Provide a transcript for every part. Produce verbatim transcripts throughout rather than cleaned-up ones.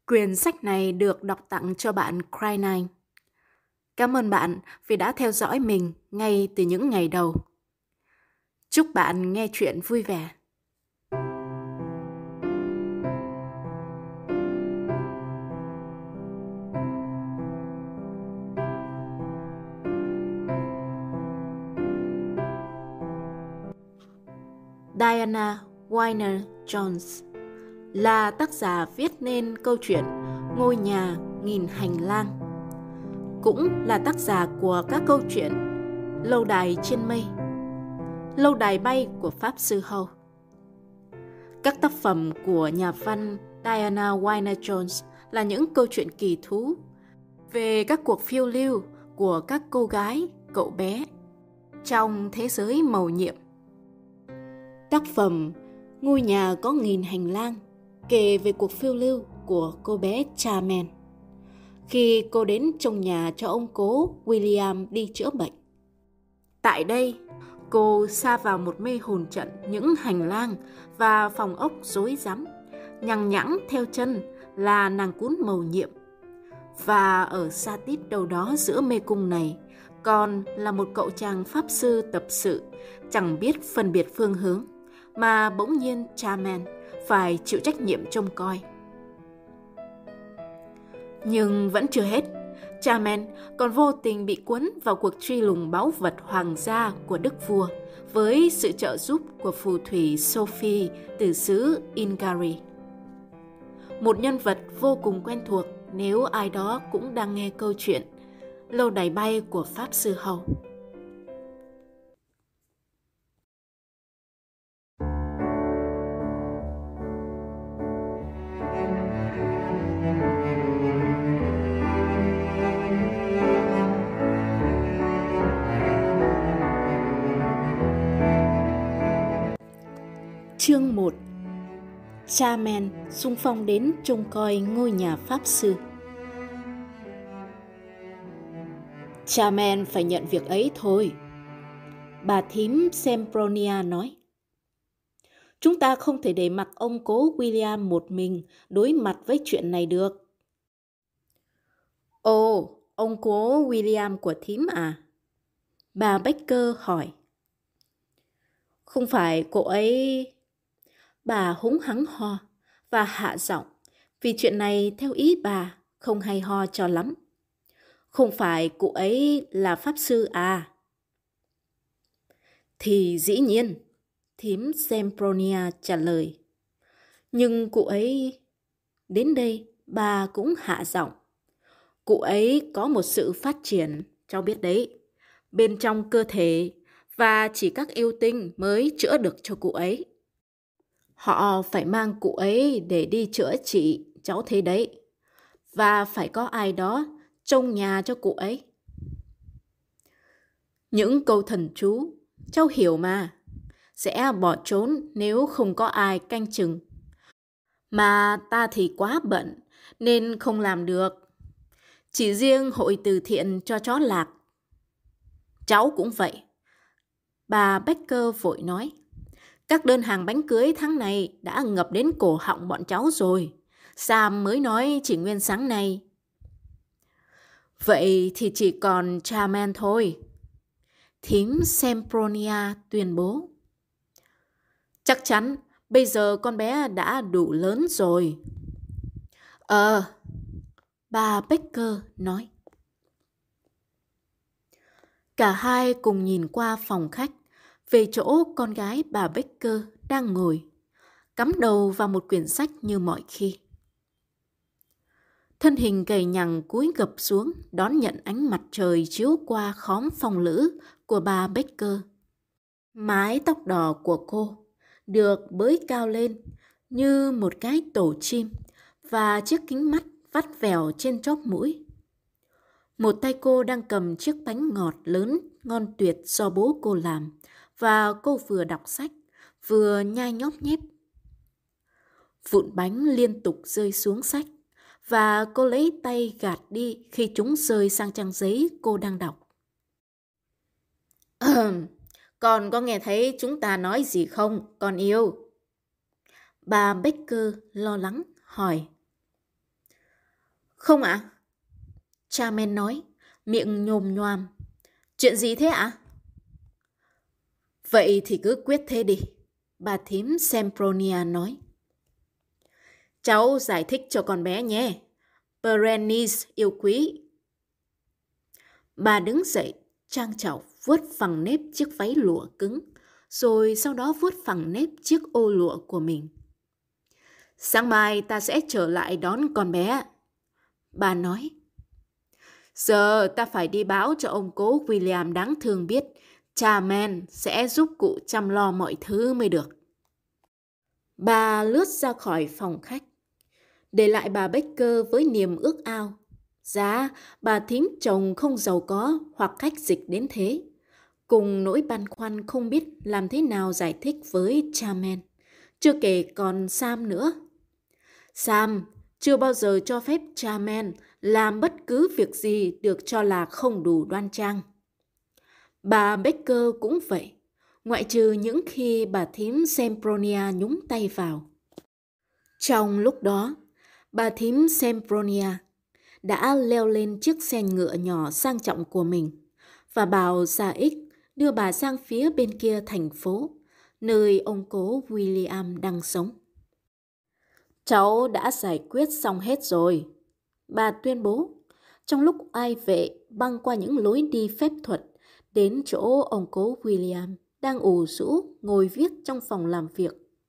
Quyển sách này được đọc tặng cho bạn Cry Nine. Cảm ơn bạn vì đã theo dõi mình ngay từ những ngày đầu. Chúc bạn nghe chuyện vui vẻ. Diana Wynne Jones là tác giả viết nên câu chuyện Ngôi nhà nghìn hành lang, cũng là tác giả của các câu chuyện Lâu đài trên mây, Lâu đài bay của Pháp Sư Hầu. Các tác phẩm của nhà văn Diana Wynne Jones là những câu chuyện kỳ thú về các cuộc phiêu lưu của các cô gái, cậu bé trong thế giới mầu nhiệm. Tác phẩm Ngôi nhà có nghìn hành lang kể về cuộc phiêu lưu của cô bé Charmaine khi cô đến trông nhà cho ông cố William đi chữa bệnh. Tại đây, cô sa vào một mê hồn trận những hành lang và phòng ốc rối rắm, nhằng nhẵng theo chân là nàng cún mầu nhiệm. Và ở xa tít đâu đó giữa mê cung này còn là một cậu chàng pháp sư tập sự chẳng biết phân biệt phương hướng, mà bỗng nhiên Charmaine phải chịu trách nhiệm trông coi. Nhưng vẫn chưa hết, Charmaine còn vô tình bị cuốn vào cuộc truy lùng báu vật hoàng gia của đức vua với sự trợ giúp của phù thủy Sophie từ xứ Ingari. Một nhân vật vô cùng quen thuộc nếu ai đó cũng đang nghe câu chuyện Lâu đài bay của Pháp Sư Hầu. Chương một. Charmaine xung phong đến trông coi ngôi nhà Pháp Sư. Charmaine phải nhận việc ấy thôi, bà thím Sempronia nói. Chúng ta không thể để mặc ông cố William một mình đối mặt với chuyện này được. Ồ, ông cố William của thím à? Bà Baker hỏi. Không phải cô ấy... Bà húng hắng ho và hạ giọng vì chuyện này theo ý bà không hay ho cho lắm. Không phải cụ ấy là pháp sư à? Thì dĩ nhiên, thím Sempronia trả lời. Nhưng cụ ấy... Đến đây bà cũng hạ giọng. Cụ ấy có một sự phát triển, cháu biết đấy, bên trong cơ thể, và chỉ các yêu tinh mới chữa được cho cụ ấy. Họ phải mang cụ ấy để đi chữa trị, cháu thấy đấy. Và phải có ai đó trông nhà cho cụ ấy. Những câu thần chú, cháu hiểu mà, sẽ bỏ trốn nếu không có ai canh chừng. Mà ta thì quá bận nên không làm được. Chỉ riêng hội từ thiện cho chó lạc. Cháu cũng vậy. Bà Baker vội nói. Các đơn hàng bánh cưới tháng này đã ngập đến cổ họng bọn cháu rồi. Sam mới nói chỉ nguyên sáng nay. Vậy thì chỉ còn Charmaine thôi. Thím Sempronia tuyên bố. Chắc chắn bây giờ con bé đã đủ lớn rồi. Ờ, bà Baker nói. Cả hai cùng nhìn qua phòng khách về chỗ con gái bà Baker đang ngồi, cắm đầu vào một quyển sách như mọi khi. Thân hình gầy nhằng cúi gập xuống đón nhận ánh mặt trời chiếu qua khóm phòng lữ của bà Baker. Mái tóc đỏ của cô được bới cao lên như một cái tổ chim và chiếc kính mắt vắt vẻo trên chóp mũi. Một tay cô đang cầm chiếc bánh ngọt lớn ngon tuyệt do bố cô làm và cô vừa đọc sách vừa nhai nhóp nhép. Vụn bánh liên tục rơi xuống sách và cô lấy tay gạt đi khi chúng rơi sang trang giấy cô đang đọc. Con có nghe thấy chúng ta nói gì không, con yêu? Bà Baker lo lắng hỏi. Không ạ. À? Charmaine nói, miệng nhồm nhoàm. Chuyện gì thế ạ? À? Vậy thì cứ quyết thế đi, bà thím Sempronia nói. Cháu giải thích cho con bé nhé. Berenice yêu quý. Bà đứng dậy, trang trọng vuốt phẳng nếp chiếc váy lụa cứng, rồi sau đó vuốt phẳng nếp chiếc ô lụa của mình. Sáng mai ta sẽ trở lại đón con bé. Bà nói. Giờ ta phải đi báo cho ông cố William đáng thương biết Charmaine sẽ giúp cụ chăm lo mọi thứ mới được. Bà lướt ra khỏi phòng khách, để lại bà Baker với niềm ước ao. Giá bà thím chồng không giàu có hoặc khách dịch đến thế, cùng nỗi băn khoăn không biết làm thế nào giải thích với Charmaine, chưa kể còn Sam nữa. Sam chưa bao giờ cho phép Charmaine làm bất cứ việc gì được cho là không đủ đoan trang. Bà Baker cũng vậy, ngoại trừ những khi bà thím Sempronia nhúng tay vào. Trong lúc đó, bà thím Sempronia đã leo lên chiếc xe ngựa nhỏ sang trọng của mình và bảo Gia Ích đưa bà sang phía bên kia thành phố, nơi ông cố William đang sống. Cháu đã giải quyết xong hết rồi, bà tuyên bố, trong lúc ai vệ băng qua những lối đi phép thuật đến chỗ ông cố William đang ủ rũ ngồi viết trong phòng làm việc.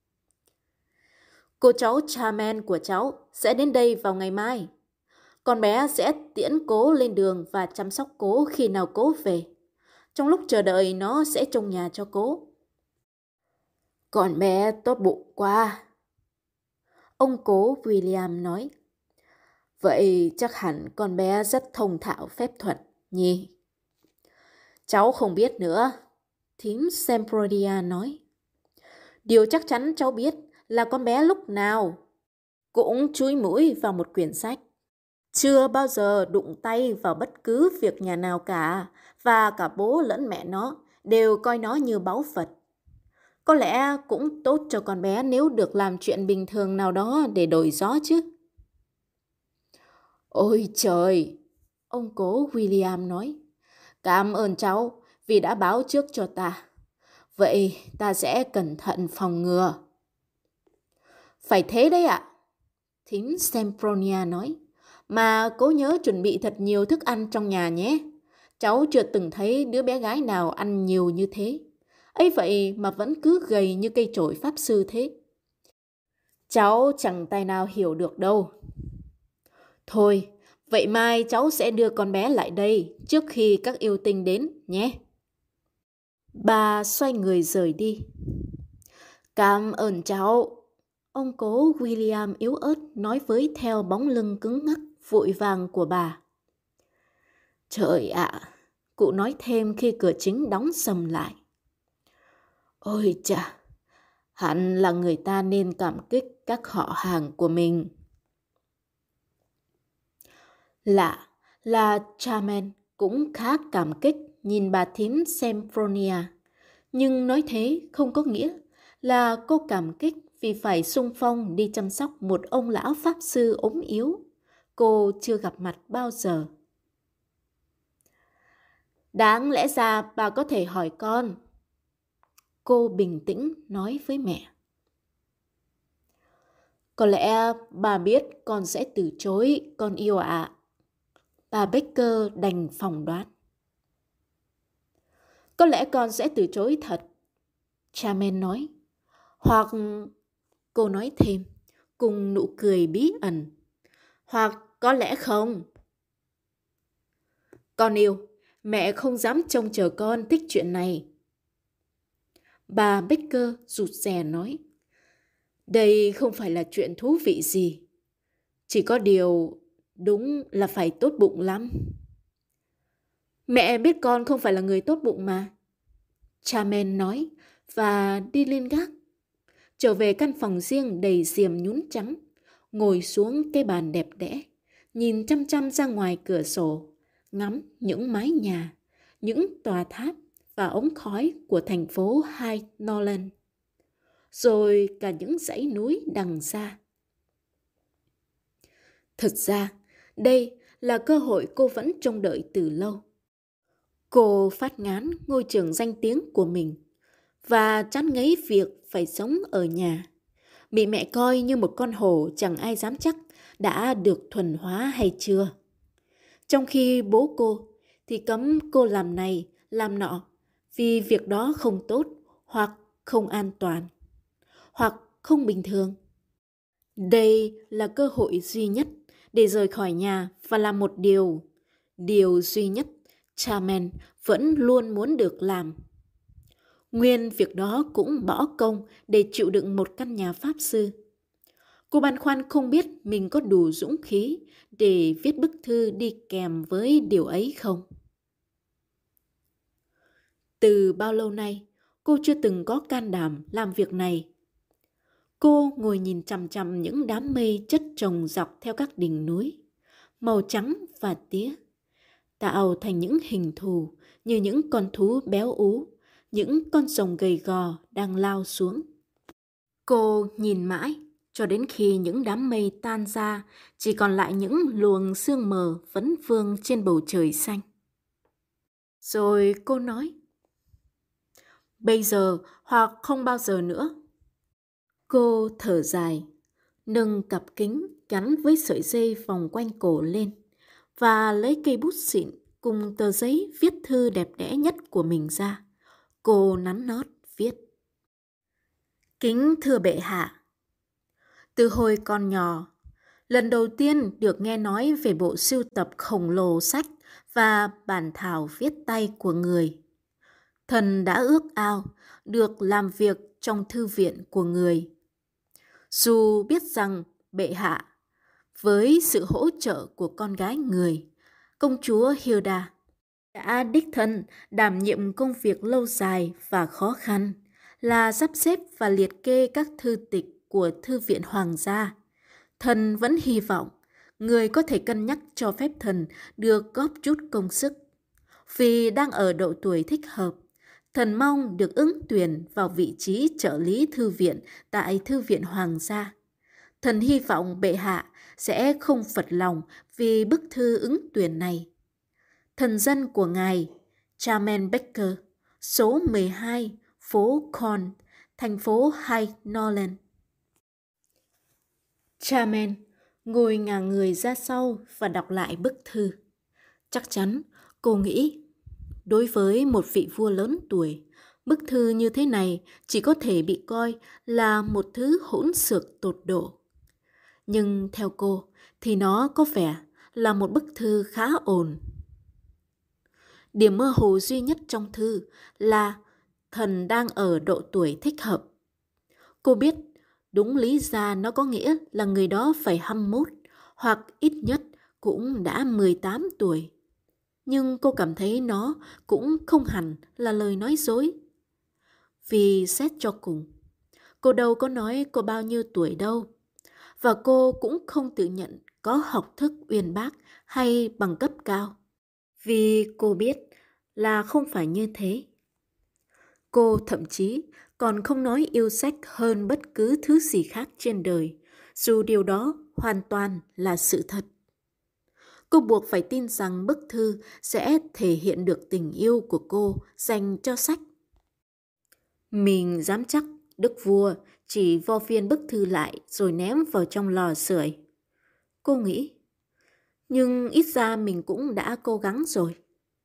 Cô cháu Charmaine của cháu sẽ đến đây vào ngày mai. Con bé sẽ tiễn cố lên đường và chăm sóc cố khi nào cố về. Trong lúc chờ đợi nó sẽ trông nhà cho cố. Con bé tốt bụng quá, ông cố William nói. Vậy chắc hẳn con bé rất thông thạo phép thuật nhỉ? Cháu không biết nữa, thím Sempronia nói. Điều chắc chắn cháu biết là con bé lúc nào cũng chúi mũi vào một quyển sách. Chưa bao giờ đụng tay vào bất cứ việc nhà nào cả, và cả bố lẫn mẹ nó đều coi nó như báu vật. Có lẽ cũng tốt cho con bé nếu được làm chuyện bình thường nào đó để đổi gió chứ. Ôi trời, ông cố William nói. Cảm ơn cháu vì đã báo trước cho ta. Vậy ta sẽ cẩn thận phòng ngừa. Phải thế đấy ạ, thím Sempronia nói. Mà cố nhớ chuẩn bị thật nhiều thức ăn trong nhà nhé. Cháu chưa từng thấy đứa bé gái nào ăn nhiều như thế. Ấy vậy mà vẫn cứ gầy như cây chổi pháp sư thế. Cháu chẳng tài nào hiểu được đâu. Thôi, vậy mai cháu sẽ đưa con bé lại đây trước khi các yêu tinh đến nhé. Bà xoay người rời đi. Cảm ơn cháu, ông cố William yếu ớt nói với theo bóng lưng cứng ngắc vội vàng của bà. Trời ạ, à, cụ nói thêm khi cửa chính đóng sầm lại. Ôi chà, hẳn là người ta nên cảm kích các họ hàng của mình. Lạ là Charmaine cũng khá cảm kích nhìn bà thím Sempronia, nhưng nói thế không có nghĩa là cô cảm kích vì phải xung phong đi chăm sóc một ông lão pháp sư ốm yếu cô chưa gặp mặt bao giờ. Đáng lẽ ra bà có thể hỏi con, cô bình tĩnh nói với mẹ. Có lẽ bà biết con sẽ từ chối, con yêu ạ. À. Bà Baker đành phỏng đoán. Có lẽ con sẽ từ chối thật, Charmaine nói. Hoặc, cô nói thêm, cùng nụ cười bí ẩn. Hoặc có lẽ không. Con yêu, mẹ không dám trông chờ con thích chuyện này. Bà Baker rụt rè nói. Đây không phải là chuyện thú vị gì. Chỉ có điều đúng là phải tốt bụng lắm. Mẹ biết con không phải là người tốt bụng mà, Charmaine nói và đi lên gác. Trở về căn phòng riêng đầy diềm nhún trắng, ngồi xuống cái bàn đẹp đẽ, nhìn chăm chăm ra ngoài cửa sổ, ngắm những mái nhà, những tòa tháp và ống khói của thành phố High Norland, rồi cả những dãy núi đằng xa. Thực ra, Đây là cơ hội cô vẫn trông đợi từ lâu. Cô phát ngán ngôi trường danh tiếng của mình và chán ngấy việc phải sống ở nhà, bị mẹ coi như một con hổ chẳng ai dám chắc đã được thuần hóa hay chưa. Trong khi bố cô thì cấm cô làm này, làm nọ vì việc đó không tốt hoặc không an toàn hoặc không bình thường. Đây là cơ hội duy nhất để rời khỏi nhà và làm một điều, điều duy nhất Charmaine vẫn luôn muốn được làm. Nguyên việc đó cũng bỏ công để chịu đựng một căn nhà pháp sư. Cô băn khoăn không biết mình có đủ dũng khí để viết bức thư đi kèm với điều ấy không. Từ bao lâu nay, cô chưa từng có can đảm làm việc này. Cô ngồi nhìn chằm chằm những đám mây chất chồng dọc theo các đỉnh núi, màu trắng và tía, tạo thành những hình thù như những con thú béo ú, những con rồng gầy gò đang lao xuống. Cô nhìn mãi cho đến khi những đám mây tan ra, chỉ còn lại những luồng sương mờ vấn vương trên bầu trời xanh. Rồi cô nói, bây giờ hoặc không bao giờ nữa. Cô thở dài, nâng cặp kính gắn với sợi dây vòng quanh cổ lên và lấy cây bút xịn cùng tờ giấy viết thư đẹp đẽ nhất của mình ra. Cô nắn nót viết. Kính thưa bệ hạ, từ hồi còn nhỏ, lần đầu tiên được nghe nói về bộ sưu tập khổng lồ sách và bản thảo viết tay của người, thần đã ước ao được làm việc trong thư viện của người. Dù biết rằng bệ hạ, với sự hỗ trợ của con gái người, công chúa Hilda, đã đích thân đảm nhiệm công việc lâu dài và khó khăn là sắp xếp và liệt kê các thư tịch của Thư viện Hoàng gia, thần vẫn hy vọng người có thể cân nhắc cho phép thần được góp chút công sức. Vì đang ở độ tuổi thích hợp, thần mong được ứng tuyển vào vị trí trợ lý thư viện tại Thư viện Hoàng gia. Thần hy vọng bệ hạ sẽ không phật lòng vì bức thư ứng tuyển này. Thần dân của ngài, Charmaine Baker, số mười hai, phố Corn, thành phố High Norland. Charmaine ngồi ngả người ra sau và đọc lại bức thư. Chắc chắn, cô nghĩ, đối với một vị vua lớn tuổi, bức thư như thế này chỉ có thể bị coi là một thứ hỗn xược tột độ. Nhưng theo cô thì nó có vẻ là một bức thư khá ổn. Điểm mơ hồ duy nhất trong thư là thần đang ở độ tuổi thích hợp. Cô biết đúng lý ra nó có nghĩa là người đó phải hai mươi mốt hoặc ít nhất cũng đã mười tám tuổi. Nhưng cô cảm thấy nó cũng không hẳn là lời nói dối. Vì xét cho cùng, cô đâu có nói cô bao nhiêu tuổi đâu. Và cô cũng không tự nhận có học thức uyên bác hay bằng cấp cao. Vì cô biết là không phải như thế. Cô thậm chí còn không nói yêu sách hơn bất cứ thứ gì khác trên đời, dù điều đó hoàn toàn là sự thật. Cô buộc phải tin rằng bức thư sẽ thể hiện được tình yêu của cô dành cho sách. Mình dám chắc đức vua chỉ vo phiên bức thư lại rồi ném vào trong lò sưởi. Cô nghĩ, nhưng ít ra mình cũng đã cố gắng rồi.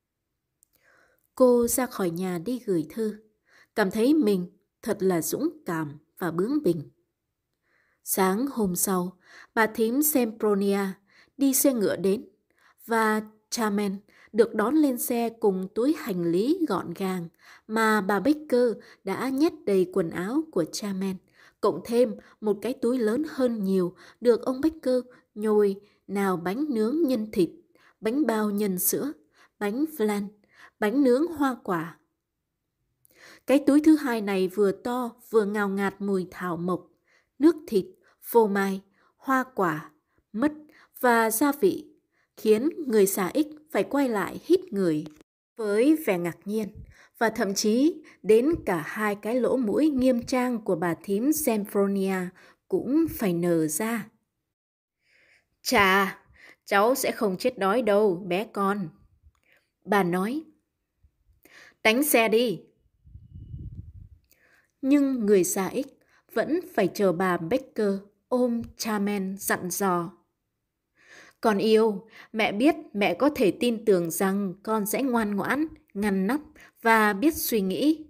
Cô ra khỏi nhà đi gửi thư, cảm thấy mình thật là dũng cảm và bướng bỉnh. Sáng hôm sau, bà thím Sempronia đi xe ngựa đến và Charmaine được đón lên xe cùng túi hành lý gọn gàng mà bà Baker đã nhét đầy quần áo của Charmaine, cộng thêm một cái túi lớn hơn nhiều được ông Baker nhồi nào bánh nướng nhân thịt, bánh bao nhân sữa, bánh flan, bánh nướng hoa quả. Cái túi thứ hai này vừa to vừa ngào ngạt mùi thảo mộc, nước thịt, phô mai, hoa quả, mứt và gia vị, khiến người xà ích phải quay lại hít người với vẻ ngạc nhiên, và thậm chí đến cả hai cái lỗ mũi nghiêm trang của bà thím Sempronia cũng phải nở ra. Chà, Cháu sẽ không chết đói đâu, bé con. Bà nói. Đánh xe đi. Nhưng người già X vẫn phải chờ bà Becker ôm Charmaine dặn dò. Con yêu, mẹ biết mẹ có thể tin tưởng rằng con sẽ ngoan ngoãn, ngăn nắp và biết suy nghĩ.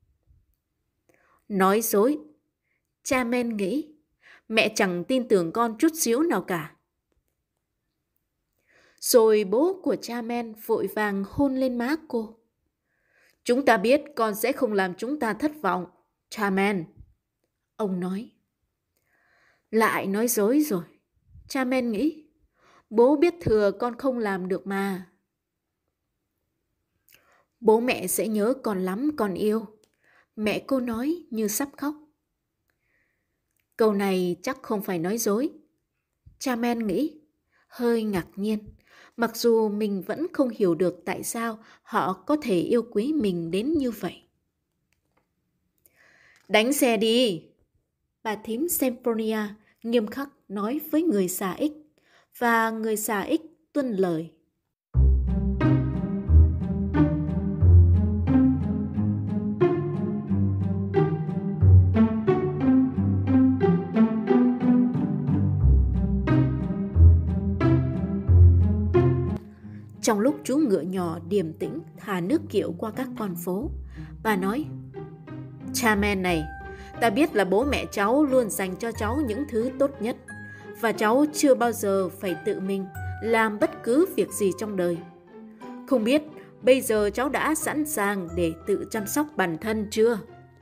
Nói dối. Charmaine nghĩ, mẹ chẳng tin tưởng con chút xíu nào cả. Rồi bố của Charmaine vội vàng hôn lên má cô. Chúng ta biết con sẽ không làm chúng ta thất vọng, Charmaine. Ông nói. Lại nói dối rồi. Charmaine nghĩ, bố biết thừa con không làm được mà. Bố mẹ sẽ nhớ con lắm con yêu. Mẹ cô nói như sắp khóc. Câu này chắc không phải nói dối. Charmaine nghĩ, hơi ngạc nhiên, mặc dù mình vẫn không hiểu được tại sao họ có thể yêu quý mình đến như vậy. Đánh xe đi! Bà thím Sempronia nghiêm khắc nói với người già X, và người già X tuân lời. Trong lúc chú ngựa nhỏ điềm tĩnh thả nước kiệu qua các con phố, bà nói, Charmaine này, ta biết là bố mẹ cháu luôn dành cho cháu những thứ tốt nhất, và cháu chưa bao giờ phải tự mình làm bất cứ việc gì trong đời. Không biết bây giờ cháu đã sẵn sàng để tự chăm sóc bản thân chưa?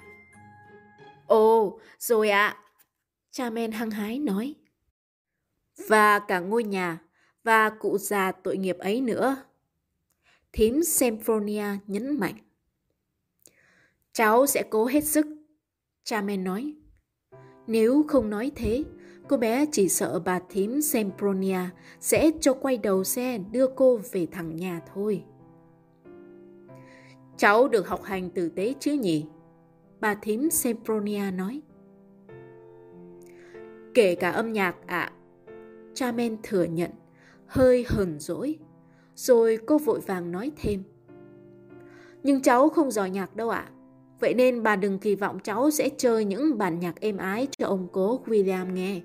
Ồ, rồi ạ, Charmaine hăng hái nói. Và cả ngôi nhà và cụ già tội nghiệp ấy nữa. Thím Sempronia nhấn mạnh. Cháu sẽ cố hết sức, Charmaine nói. Nếu không nói thế, cô bé chỉ sợ bà thím Sempronia sẽ cho quay đầu xe đưa cô về thẳng nhà thôi. Cháu được học hành tử tế chứ nhỉ? Bà thím Sempronia nói. Kể cả âm nhạc ạ, à. Charmaine thừa nhận, hơi hờn dỗi. Rồi cô vội vàng nói thêm. Nhưng cháu không giỏi nhạc đâu ạ. À. Vậy nên bà đừng kỳ vọng cháu sẽ chơi những bản nhạc êm ái cho ông cố William nghe.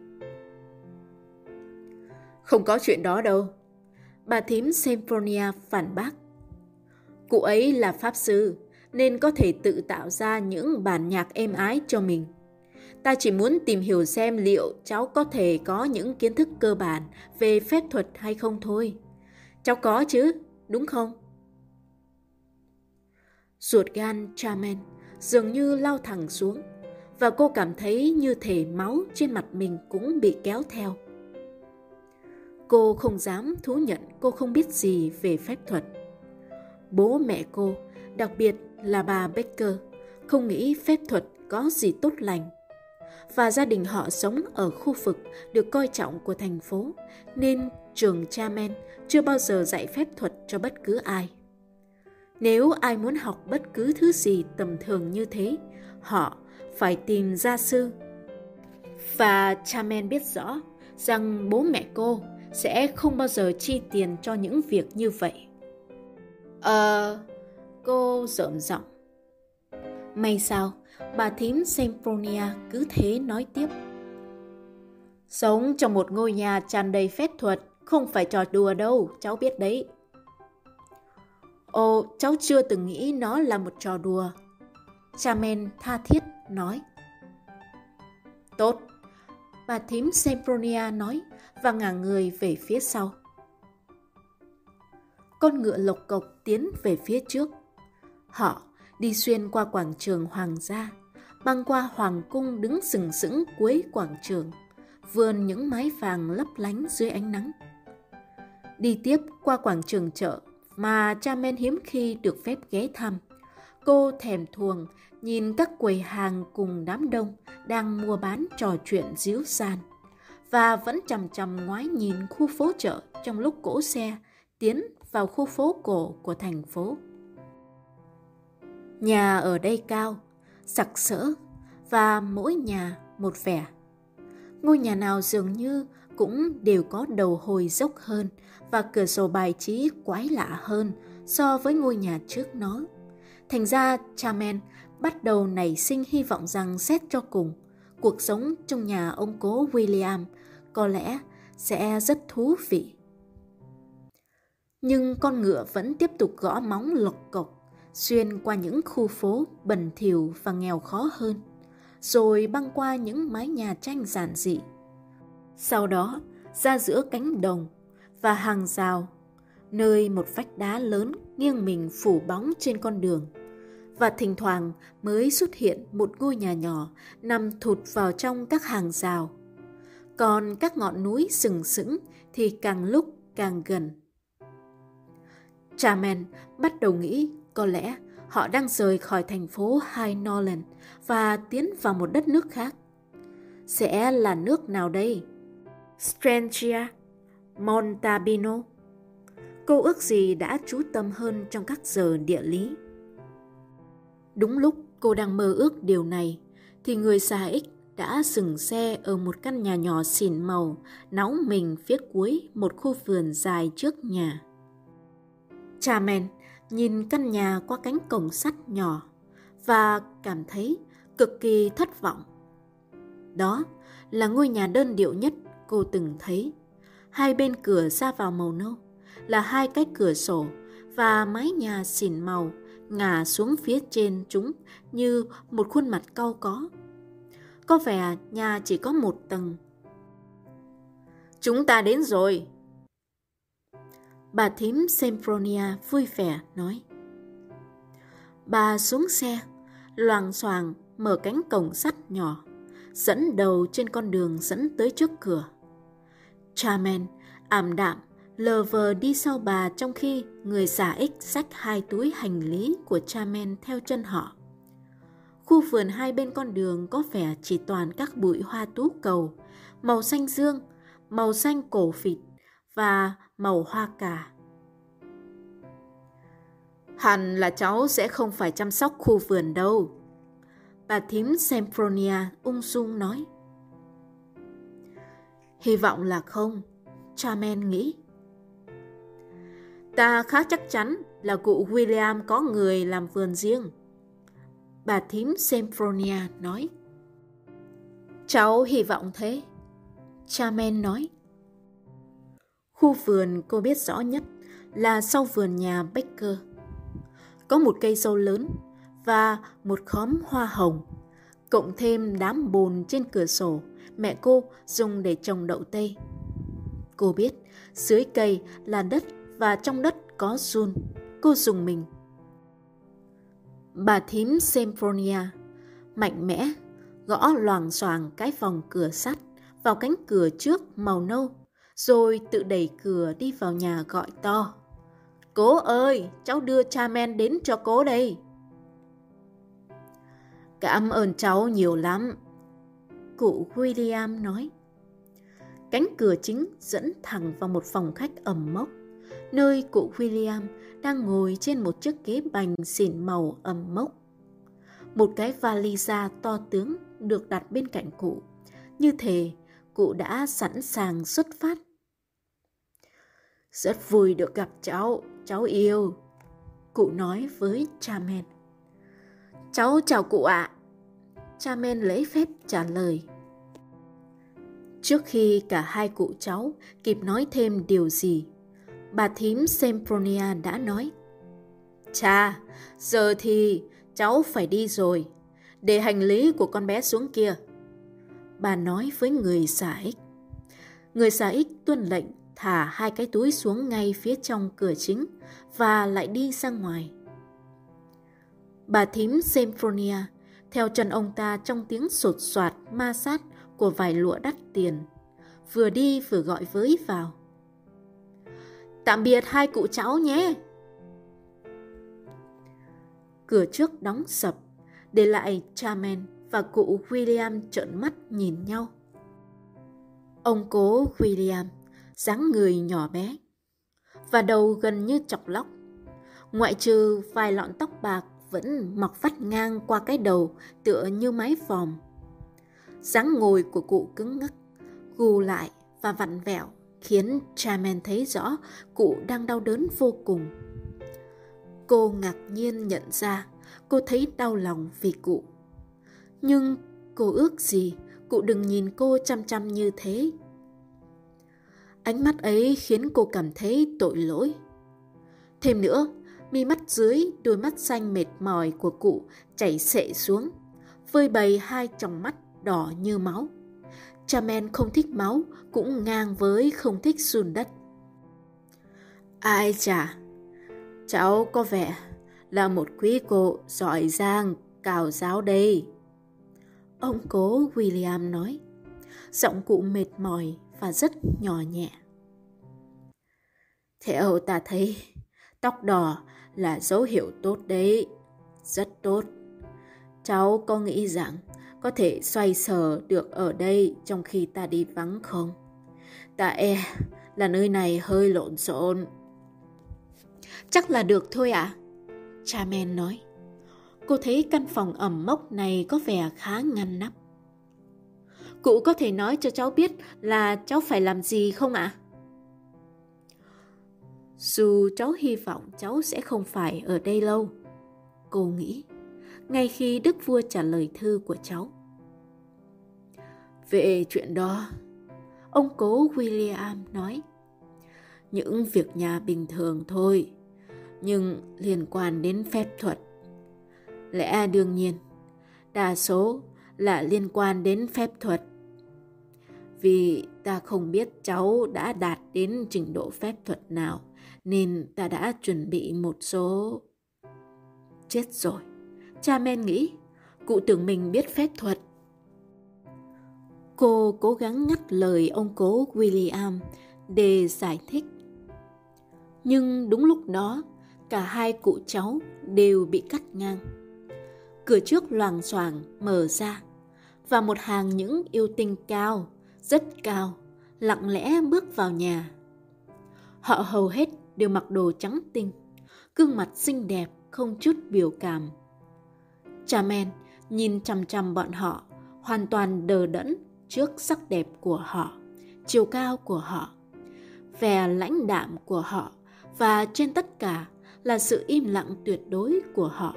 Không có chuyện đó đâu, bà thím Sempronia phản bác. Cụ ấy là pháp sư nên có thể tự tạo ra những bản nhạc êm ái cho mình. Ta chỉ muốn tìm hiểu xem liệu cháu có thể có những kiến thức cơ bản về phép thuật hay không thôi. Cháu có chứ, đúng không? Ruột gan Charmaine dường như lao thẳng xuống, và cô cảm thấy như thể máu trên mặt mình cũng bị kéo theo. Cô không dám thú nhận cô không biết gì về phép thuật. Bố mẹ cô, đặc biệt là bà Becker, không nghĩ phép thuật có gì tốt lành. Và gia đình họ sống ở khu vực được coi trọng của thành phố, nên trường Charmaine chưa bao giờ dạy phép thuật cho bất cứ ai. Nếu ai muốn học bất cứ thứ gì tầm thường như thế, họ phải tìm gia sư. Và Charmaine biết rõ rằng bố mẹ cô sẽ không bao giờ chi tiền cho những việc như vậy. Ờ, cô rợn giọng. May sao, bà thím Sempronia cứ thế nói tiếp. Sống trong một ngôi nhà tràn đầy phép thuật không phải trò đùa đâu, cháu biết đấy. Ồ, cháu chưa từng nghĩ nó là một trò đùa, Charmaine tha thiết nói. Tốt, bà thím Sempronia nói và ngả người về phía sau. Con ngựa lộc cộc tiến về phía trước. Họ đi xuyên qua quảng trường hoàng gia, băng qua hoàng cung đứng sừng sững cuối quảng trường, vườn những mái vàng lấp lánh dưới ánh nắng. Đi tiếp qua quảng trường chợ mà Charmaine hiếm khi được phép ghé thăm. Cô thèm thuồng nhìn các quầy hàng cùng đám đông đang mua bán trò chuyện díu dàn, và vẫn chằm chằm ngoái nhìn khu phố chợ trong lúc cỗ xe tiến vào khu phố cổ của thành phố. Nhà ở đây cao, sặc sỡ, và mỗi nhà một vẻ. Ngôi nhà nào dường như cũng đều có đầu hồi dốc hơn và cửa sổ bài trí quái lạ hơn so với ngôi nhà trước nó. Thành ra Charmaine bắt đầu nảy sinh hy vọng rằng xét cho cùng, cuộc sống trong nhà ông cố William có lẽ sẽ rất thú vị. Nhưng con ngựa vẫn tiếp tục gõ móng lộc cộc, xuyên qua những khu phố bẩn thỉu và nghèo khó hơn, rồi băng qua những mái nhà tranh giản dị. Sau đó, ra giữa cánh đồng và hàng rào, nơi một vách đá lớn nghiêng mình phủ bóng trên con đường, và thỉnh thoảng mới xuất hiện một ngôi nhà nhỏ nằm thụt vào trong các hàng rào. Còn các ngọn núi sừng sững thì càng lúc càng gần. Charmaine bắt đầu nghĩ có lẽ họ đang rời khỏi thành phố High Norland và tiến vào một đất nước khác. Sẽ là nước nào đây? Strangia? Montalbino? Cô ước gì đã chú tâm hơn trong các giờ địa lý. Đúng lúc cô đang mơ ước điều này, thì người xà ích đã dừng xe ở một căn nhà nhỏ xỉn màu, nóng mình phía cuối một khu vườn dài trước nhà. Charmaine nhìn căn nhà qua cánh cổng sắt nhỏ và cảm thấy cực kỳ thất vọng. Đó là ngôi nhà đơn điệu nhất cô từng thấy. Hai bên cửa ra vào màu nâu là hai cái cửa sổ và mái nhà xỉn màu ngả xuống phía trên chúng như một khuôn mặt cau có. Có vẻ nhà chỉ có một tầng. Chúng ta đến rồi. Bà thím Sempronia vui vẻ nói. Bà xuống xe, loàng xoàng mở cánh cổng sắt nhỏ, dẫn đầu trên con đường dẫn tới trước cửa. Charmaine ảm đạm lờ vờ đi sau bà, trong khi người xà ích xách hai túi hành lý của Charmaine theo chân họ. Khu vườn hai bên con đường có vẻ chỉ toàn các bụi hoa tú cầu, màu xanh dương, màu xanh cổ phịt và màu hoa cà. Hẳn là cháu sẽ không phải chăm sóc khu vườn đâu, bà thím Sempronia ung dung nói. Hy vọng là không, Charmaine nghĩ. Ta khá chắc chắn là cụ William có người làm vườn riêng, bà thím Sempronia nói. Cháu hy vọng thế, Charmaine nói. Khu vườn cô biết rõ nhất là sau vườn nhà Baker. Có một cây dâu lớn và một khóm hoa hồng, cộng thêm đám bồn trên cửa sổ mẹ cô dùng để trồng đậu tây. Cô biết dưới cây là đất và trong đất có giun. Cô dùng mình. Bà thím Sempronia mạnh mẽ gõ loàng xoàng cái vòng cửa sắt vào cánh cửa trước màu nâu, rồi tự đẩy cửa đi vào nhà gọi to. Cố ơi, cháu đưa Charmaine đến cho cố đây. Cảm ơn cháu nhiều lắm, cụ William nói. Cánh cửa chính dẫn thẳng vào một phòng khách ẩm mốc, nơi cụ William đang ngồi trên một chiếc ghế bành xỉn màu ẩm mốc. Một cái vali da to tướng được đặt bên cạnh cụ, như thể cụ đã sẵn sàng xuất phát. Rất vui được gặp cháu, cháu yêu, cụ nói với Charmaine. Cháu chào cụ ạ, Charmaine lễ phép trả lời. Trước khi cả hai cụ cháu kịp nói thêm điều gì, bà thím Sempronia đã nói. Chà, giờ thì cháu phải đi rồi, để hành lý của con bé xuống kia, bà nói với người xà ích. Người xà ích tuân lệnh thả hai cái túi xuống ngay phía trong cửa chính và lại đi ra ngoài. Bà thím Sempronia theo chân ông ta trong tiếng sột soạt ma sát của vải lụa đắt tiền, vừa đi vừa gọi với vào. Tạm biệt hai cụ cháu nhé. Cửa trước đóng sập, để lại Charmaine và cụ William trợn mắt nhìn nhau. Ông cố William dáng người nhỏ bé và đầu gần như chọc lóc, ngoại trừ vài lọn tóc bạc vẫn mọc vắt ngang qua cái đầu tựa như mái vòm. Dáng ngồi của cụ cứng ngắc, gù lại và vặn vẹo, khiến Charmaine thấy rõ cụ đang đau đớn vô cùng. Cô ngạc nhiên nhận ra cô thấy đau lòng vì cụ. Nhưng cô ước gì cụ đừng nhìn cô chăm chăm như thế. Ánh mắt ấy khiến cô cảm thấy tội lỗi. Thêm nữa, mi mắt dưới đôi mắt xanh mệt mỏi của cụ chảy xệ xuống, phơi bày hai tròng mắt đỏ như máu. Charmaine không thích máu cũng ngang với không thích giun đất. Ai chà, cháu có vẻ là một quý cô giỏi giang, cào giáo đây. Ông cố William nói, giọng cụ mệt mỏi và rất nhỏ nhẹ. Theo ta thấy, tóc đỏ là dấu hiệu tốt đấy, rất tốt. Cháu có nghĩ rằng có thể xoay sở được ở đây trong khi ta đi vắng không? Ta e là nơi này hơi lộn xộn. Chắc là được thôi ạ, à? Charmaine nói. Cô thấy căn phòng ẩm mốc này có vẻ khá ngăn nắp. Cụ có thể nói cho cháu biết là cháu phải làm gì không ạ? À? Dù cháu hy vọng cháu sẽ không phải ở đây lâu, cô nghĩ, ngay khi đức vua trả lời thư của cháu. Về chuyện đó, ông cố William nói, những việc nhà bình thường thôi, nhưng liên quan đến phép thuật. Lẽ đương nhiên, đa số là liên quan đến phép thuật. Vì ta không biết cháu đã đạt đến trình độ phép thuật nào, nên ta đã chuẩn bị một số... Chết rồi, Charmaine nghĩ, cụ tưởng mình biết phép thuật. Cô cố gắng ngắt lời ông cố William để giải thích. Nhưng đúng lúc đó, cả hai cụ cháu đều bị cắt ngang. Cửa trước loảng xoảng mở ra, và một hàng những yêu tinh cao, rất cao, lặng lẽ bước vào nhà. Họ hầu hết đều mặc đồ trắng tinh, gương mặt xinh đẹp không chút biểu cảm. Charmaine nhìn chằm chằm bọn họ, hoàn toàn đờ đẫn trước sắc đẹp của họ, chiều cao của họ, vẻ lãnh đạm của họ, và trên tất cả là sự im lặng tuyệt đối của họ.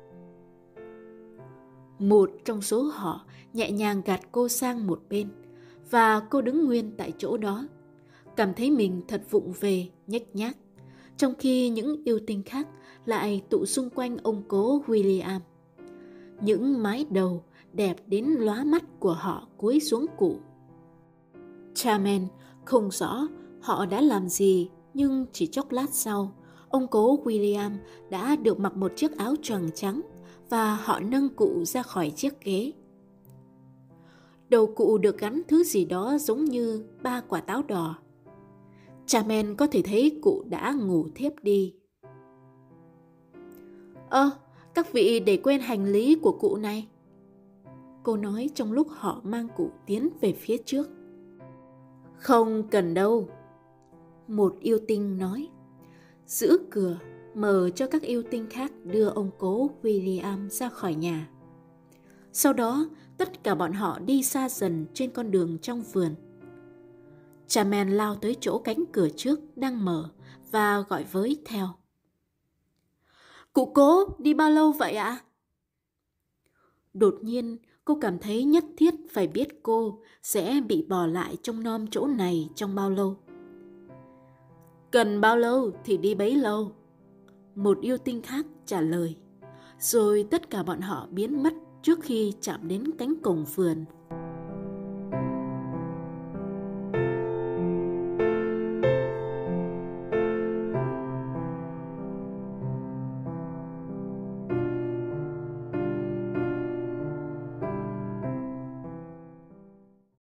Một trong số họ nhẹ nhàng gạt cô sang một bên, và cô đứng nguyên tại chỗ đó, cảm thấy mình thật vụng về, nhếch nhác, trong khi những yêu tinh khác lại tụ xung quanh ông cố William. Những mái đầu đẹp đến lóa mắt của họ cúi xuống cụ. Charmaine không rõ họ đã làm gì, nhưng chỉ chốc lát sau, ông cố William đã được mặc một chiếc áo choàng trắng và họ nâng cụ ra khỏi chiếc ghế. Đầu cụ được gắn thứ gì đó giống như ba quả táo đỏ. Charmaine có thể thấy cụ đã ngủ thiếp đi. Ơ, các vị để quên hành lý của cụ này. Cô nói trong lúc họ mang cụ tiến về phía trước. Không cần đâu, một yêu tinh nói. Giữ cửa, mở cho các yêu tinh khác đưa ông cố William ra khỏi nhà. Sau đó, tất cả bọn họ đi xa dần trên con đường trong vườn. Charmaine lao tới chỗ cánh cửa trước đang mở và gọi với theo. Cụ cố, đi bao lâu vậy ạ? Đột nhiên, cô cảm thấy nhất thiết phải biết cô sẽ bị bỏ lại trong nom chỗ này trong bao lâu. Cần bao lâu thì đi bấy lâu, một yêu tinh khác trả lời. Rồi tất cả bọn họ biến mất trước khi chạm đến cánh cổng vườn.